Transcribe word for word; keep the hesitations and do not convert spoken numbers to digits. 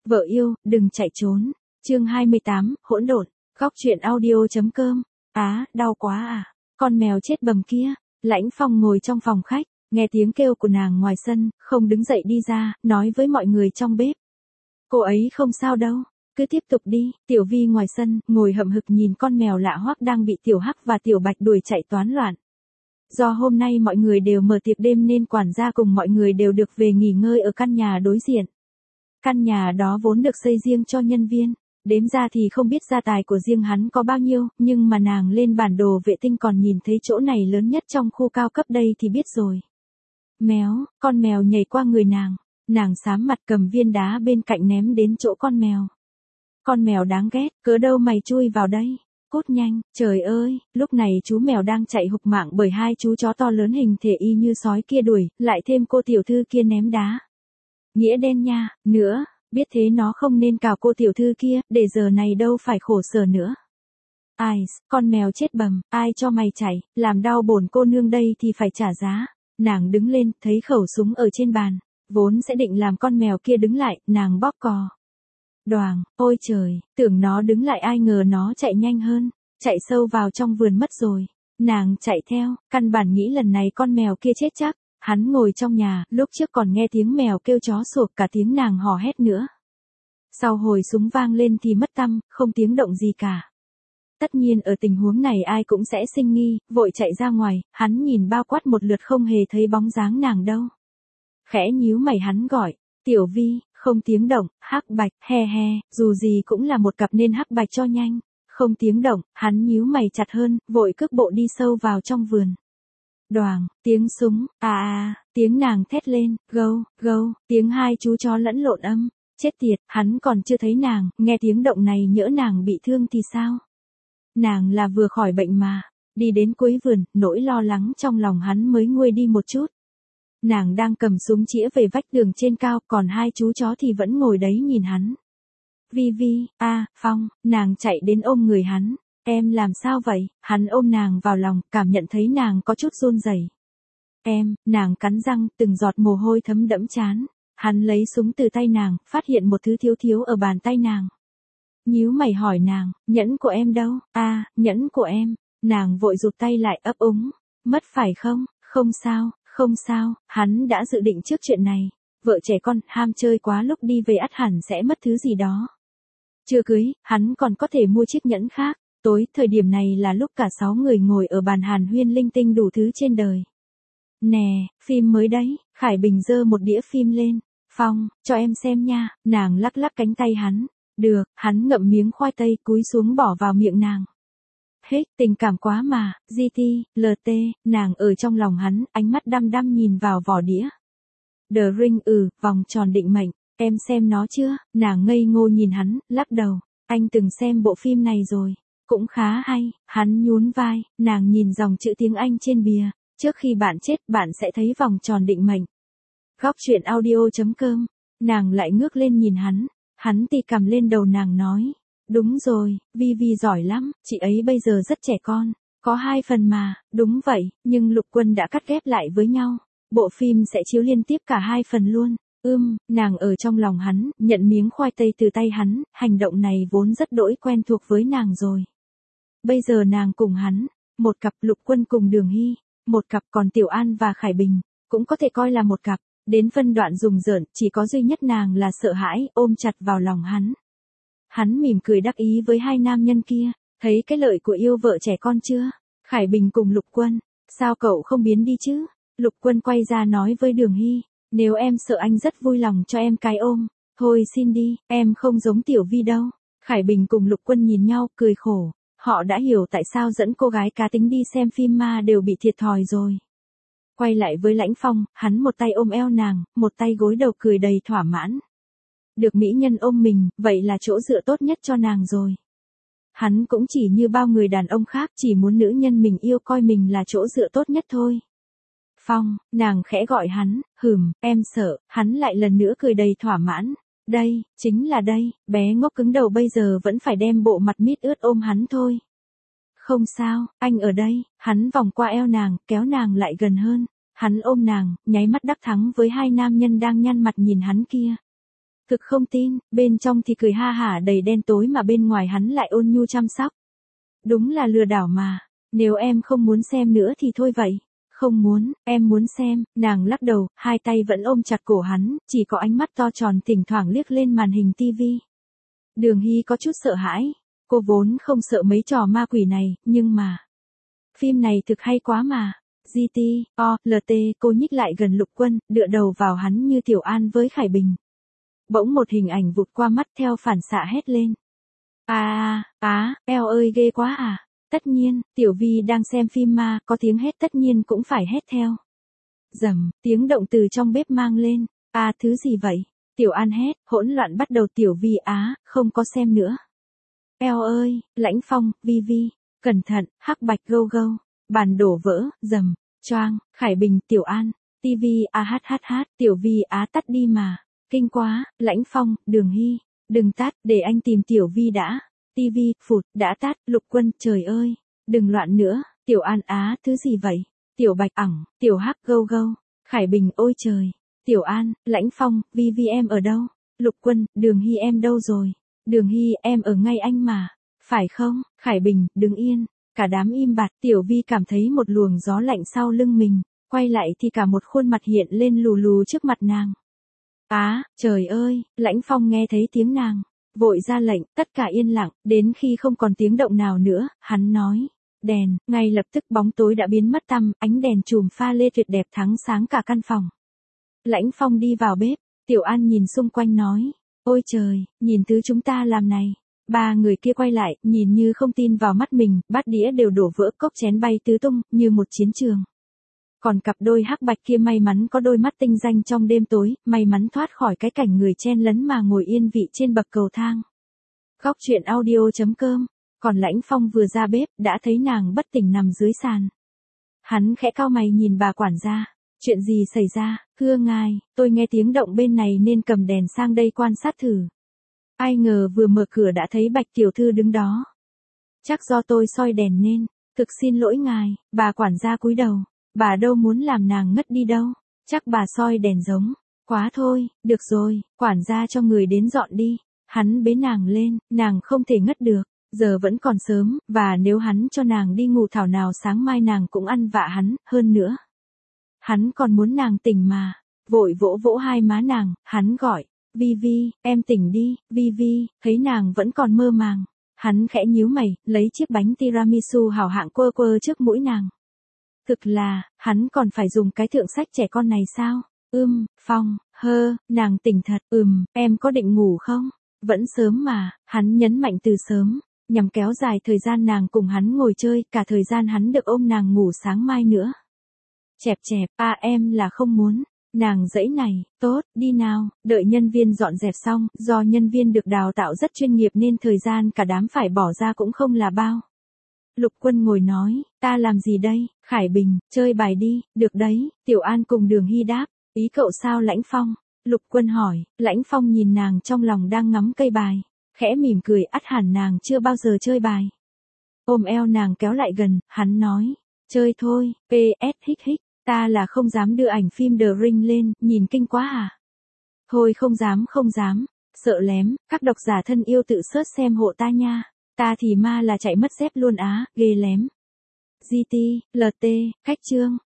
Vợ yêu, đừng chạy trốn. Chương hai mươi tám, hỗn độn. Góc truyện audio.com. Á, đau quá à. Con mèo chết bầm kia. Lãnh Phong ngồi trong phòng khách, nghe tiếng kêu của nàng ngoài sân, không đứng dậy đi ra, nói với mọi người trong bếp. Cô ấy không sao đâu, cứ tiếp tục đi. Tiểu Vi ngoài sân, ngồi hậm hực nhìn con mèo lạ hoắc đang bị Tiểu Hắc và Tiểu Bạch đuổi chạy toán loạn. Do hôm nay mọi người đều mở tiệc đêm nên quản gia cùng mọi người đều được về nghỉ ngơi ở căn nhà đối diện. Căn nhà đó vốn được xây riêng cho nhân viên, đếm ra thì không biết gia tài của riêng hắn có bao nhiêu, nhưng mà nàng lên bản đồ vệ tinh còn nhìn thấy chỗ này lớn nhất trong khu cao cấp đây thì biết rồi. Méo, con mèo nhảy qua người nàng, nàng xám mặt cầm viên đá bên cạnh ném đến chỗ con mèo. Con mèo đáng ghét, cớ đâu mày chui vào đây, cút nhanh. Trời ơi, lúc này chú mèo đang chạy hục mạng bởi hai chú chó to lớn hình thể y như sói kia đuổi, lại thêm cô tiểu thư kia ném đá. Nghĩa đen nha, nữa, biết thế nó không nên cào cô tiểu thư kia, để giờ này đâu phải khổ sở nữa. Ai, con mèo chết bầm, ai cho mày chạy, làm đau bổn cô nương đây thì phải trả giá. Nàng đứng lên, thấy khẩu súng ở trên bàn, vốn sẽ định làm con mèo kia đứng lại, nàng bóp cò. Đoàng, ôi trời, tưởng nó đứng lại ai ngờ nó chạy nhanh hơn, chạy sâu vào trong vườn mất rồi. Nàng chạy theo, căn bản nghĩ lần này con mèo kia chết chắc. Hắn ngồi trong nhà, lúc trước còn nghe tiếng mèo kêu chó sủa cả tiếng nàng hò hét nữa. Sau hồi súng vang lên thì mất tăm, không tiếng động gì cả. Tất nhiên ở tình huống này ai cũng sẽ sinh nghi, vội chạy ra ngoài, hắn nhìn bao quát một lượt không hề thấy bóng dáng nàng đâu. Khẽ nhíu mày hắn gọi, Tiểu Vi, không tiếng động, Hắc Bạch, he he, dù gì cũng là một cặp nên Hắc Bạch cho nhanh. Không tiếng động, hắn nhíu mày chặt hơn, vội cước bộ đi sâu vào trong vườn. Đoàng, tiếng súng, à à, tiếng nàng thét lên, gâu, gâu, tiếng hai chú chó lẫn lộn âm. Chết tiệt, hắn còn chưa thấy nàng, nghe tiếng động này nhỡ nàng bị thương thì sao? Nàng là vừa khỏi bệnh mà. Đi đến cuối vườn, nỗi lo lắng trong lòng hắn mới nguôi đi một chút. Nàng đang cầm súng chĩa về vách tường trên cao, còn hai chú chó thì vẫn ngồi đấy nhìn hắn. Vi Vi, a, à, Phong, nàng chạy đến ôm người hắn. Em làm sao vậy? Hắn ôm nàng vào lòng, cảm nhận thấy nàng có chút run rẩy. Em, nàng cắn răng, từng giọt mồ hôi thấm đẫm trán. Hắn lấy súng từ tay nàng, phát hiện một thứ thiếu thiếu ở bàn tay nàng. Nhíu mày hỏi nàng, nhẫn của em đâu? A, à, nhẫn của em. Nàng vội rụt tay lại ấp úng. Mất phải không? Không sao, không sao, hắn đã dự định trước chuyện này. Vợ trẻ con, ham chơi quá lúc đi về ắt hẳn sẽ mất thứ gì đó. Chưa cưới, hắn còn có thể mua chiếc nhẫn khác. Tối, thời điểm này là lúc cả sáu người ngồi ở bàn hàn huyên linh tinh đủ thứ trên đời. Nè, phim mới đấy, Khải Bình giơ một đĩa phim lên. Phong, cho em xem nha, nàng lắc lắc cánh tay hắn. Được, hắn ngậm miếng khoai tây cúi xuống bỏ vào miệng nàng. Hết, tình cảm quá mà, giê tê, lờ tê, nàng ở trong lòng hắn, ánh mắt đăm đăm nhìn vào vỏ đĩa. The Ring, ừ, vòng tròn định mệnh, em xem nó chưa? Nàng ngây ngô nhìn hắn, lắc đầu. Anh từng xem bộ phim này rồi. Cũng khá hay, hắn nhún vai, nàng nhìn dòng chữ tiếng Anh trên bìa, trước khi bạn chết bạn sẽ thấy vòng tròn định mệnh. Góc truyện audio.com, nàng lại ngước lên nhìn hắn, hắn tì cằm lên đầu nàng nói, đúng rồi, Vi Vi giỏi lắm, chị ấy bây giờ rất trẻ con, có hai phần mà, đúng vậy, nhưng Lục Quân đã cắt ghép lại với nhau, bộ phim sẽ chiếu liên tiếp cả hai phần luôn. Ưm, nàng ở trong lòng hắn, nhận miếng khoai tây từ tay hắn, hành động này vốn rất đỗi quen thuộc với nàng rồi. Bây giờ nàng cùng hắn, một cặp Lục Quân cùng Đường Hy, một cặp còn Tiểu An và Khải Bình, cũng có thể coi là một cặp, đến phân đoạn rùng rợn, chỉ có duy nhất nàng là sợ hãi, ôm chặt vào lòng hắn. Hắn mỉm cười đắc ý với hai nam nhân kia, thấy cái lợi của yêu vợ trẻ con chưa? Khải Bình cùng Lục Quân, sao cậu không biến đi chứ? Lục Quân quay ra nói với Đường Hy, nếu em sợ anh rất vui lòng cho em cái ôm, thôi xin đi, em không giống Tiểu Vi đâu. Khải Bình cùng Lục Quân nhìn nhau, cười khổ. Họ đã hiểu tại sao dẫn cô gái cá tính đi xem phim ma đều bị thiệt thòi rồi. Quay lại với Lãnh Phong, hắn một tay ôm eo nàng, một tay gối đầu cười đầy thỏa mãn. Được mỹ nhân ôm mình, vậy là chỗ dựa tốt nhất cho nàng rồi. Hắn cũng chỉ như bao người đàn ông khác, chỉ muốn nữ nhân mình yêu coi mình là chỗ dựa tốt nhất thôi. Phong, nàng khẽ gọi hắn, hừm, em sợ, hắn lại lần nữa cười đầy thỏa mãn. Đây, chính là đây, bé ngốc cứng đầu bây giờ vẫn phải đem bộ mặt mít ướt ôm hắn thôi. Không sao, anh ở đây, hắn vòng qua eo nàng, kéo nàng lại gần hơn. Hắn ôm nàng, nháy mắt đắc thắng với hai nam nhân đang nhăn mặt nhìn hắn kia. Thực không tin, bên trong thì cười ha hả đầy đen tối mà bên ngoài hắn lại ôn nhu chăm sóc. Đúng là lừa đảo mà, nếu em không muốn xem nữa thì thôi vậy. Không muốn, em muốn xem, nàng lắc đầu, hai tay vẫn ôm chặt cổ hắn, chỉ có ánh mắt to tròn thỉnh thoảng liếc lên màn hình tivi. Đường Hy có chút sợ hãi, cô vốn không sợ mấy trò ma quỷ này, nhưng mà... Phim này thực hay quá mà. giê tê, o, lờ tê, cô nhích lại gần Lục Quân, dựa đầu vào hắn như Tiểu An với Khải Bình. Bỗng một hình ảnh vụt qua mắt theo phản xạ hét lên. À, á, eo ơi ghê quá à. Tất nhiên, Tiểu Vi đang xem phim ma, có tiếng hét tất nhiên cũng phải hét theo. Rầm, tiếng động từ trong bếp mang lên. À thứ gì vậy? Tiểu An hét, hỗn loạn bắt đầu. Tiểu Vi á, không có xem nữa. Eo ơi, Lãnh Phong, Vi Vi, cẩn thận, hắc bạch gâu gâu. Bàn đổ vỡ, rầm, choang, Khải Bình, Tiểu An, tivi a hát hát hát, Tiểu Vi á tắt đi mà. Kinh quá, Lãnh Phong, Đường Hy, đừng tắt, để anh tìm Tiểu Vi đã. Tivi, phụt, đã tắt. Lục Quân, trời ơi, đừng loạn nữa. Tiểu An á, thứ gì vậy? Tiểu Bạch ẳng, Tiểu Hắc gâu gâu. Khải Bình, ôi trời. Tiểu An, Lãnh Phong, Vi Vi em ở đâu? Lục Quân, Đường Hy em đâu rồi? Đường Hy, em ở ngay anh mà. Phải không? Khải Bình, đứng yên. Cả đám im bặt. Tiểu Vi cảm thấy một luồng gió lạnh sau lưng mình. Quay lại thì cả một khuôn mặt hiện lên lù lù trước mặt nàng. Á, trời ơi, Lãnh Phong nghe thấy tiếng nàng. Vội ra lệnh, tất cả yên lặng, đến khi không còn tiếng động nào nữa, hắn nói. Đèn, ngay lập tức bóng tối đã biến mất tăm, ánh đèn chùm pha lê tuyệt đẹp thắng sáng cả căn phòng. Lãnh Phong đi vào bếp, Tiểu An nhìn xung quanh nói. Ôi trời, nhìn thứ chúng ta làm này. Ba người kia quay lại, nhìn như không tin vào mắt mình, bát đĩa đều đổ vỡ, cốc chén bay tứ tung, như một chiến trường. Còn cặp đôi hắc bạch kia may mắn có đôi mắt tinh danh trong đêm tối, may mắn thoát khỏi cái cảnh người chen lấn mà ngồi yên vị trên bậc cầu thang. Góc truyện audio chấm com. Còn Lãnh Phong vừa ra bếp, đã thấy nàng bất tỉnh nằm dưới sàn. Hắn khẽ cau mày nhìn bà quản gia. Chuyện gì xảy ra? Thưa ngài, tôi nghe tiếng động bên này nên cầm đèn sang đây quan sát thử. Ai ngờ vừa mở cửa đã thấy Bạch tiểu thư đứng đó. Chắc do tôi soi đèn nên, thực xin lỗi ngài. Bà quản gia cúi đầu. Bà đâu muốn làm nàng ngất đi đâu. Chắc bà soi đèn giống. Quá thôi, được rồi, quản gia cho người đến dọn đi. Hắn bế nàng lên, nàng không thể ngất được. Giờ vẫn còn sớm, và nếu hắn cho nàng đi ngủ thảo nào sáng mai nàng cũng ăn vạ hắn, hơn nữa. Hắn còn muốn nàng tỉnh mà. Vội vỗ vỗ hai má nàng, hắn gọi. Vi Vi, em tỉnh đi. Vi Vi, thấy nàng vẫn còn mơ màng. Hắn khẽ nhíu mày, lấy chiếc bánh tiramisu hảo hạng quơ quơ trước mũi nàng. Thực là, hắn còn phải dùng cái thượng sách trẻ con này sao? Ưm, Phong, hơ, nàng tỉnh thật. Ừm, em có định ngủ không? Vẫn sớm mà, hắn nhấn mạnh từ sớm, nhằm kéo dài thời gian nàng cùng hắn ngồi chơi, cả thời gian hắn được ôm nàng ngủ sáng mai nữa. Chẹp chẹp, à em là không muốn. Nàng dãy này, tốt, đi nào, đợi nhân viên dọn dẹp xong, do nhân viên được đào tạo rất chuyên nghiệp nên thời gian cả đám phải bỏ ra cũng không là bao. Lục Quân ngồi nói, ta làm gì đây? Khải Bình, chơi bài đi. Được đấy. Tiểu An cùng Đường Hy đáp. Ý cậu sao Lãnh Phong? Lục Quân hỏi. Lãnh Phong nhìn nàng trong lòng đang ngắm cây bài, khẽ mỉm cười, ắt hẳn nàng chưa bao giờ chơi bài. Ôm eo nàng kéo lại gần, hắn nói. Chơi thôi. pê ét hích hích. Ta là không dám đưa ảnh phim The Ring lên, nhìn kinh quá à? Thôi không dám không dám. Sợ lém, các độc giả thân yêu tự search xem hộ ta nha. Ta thì ma là chạy mất dép luôn á, ghê lém. giê tê, lờ tê, cách chương.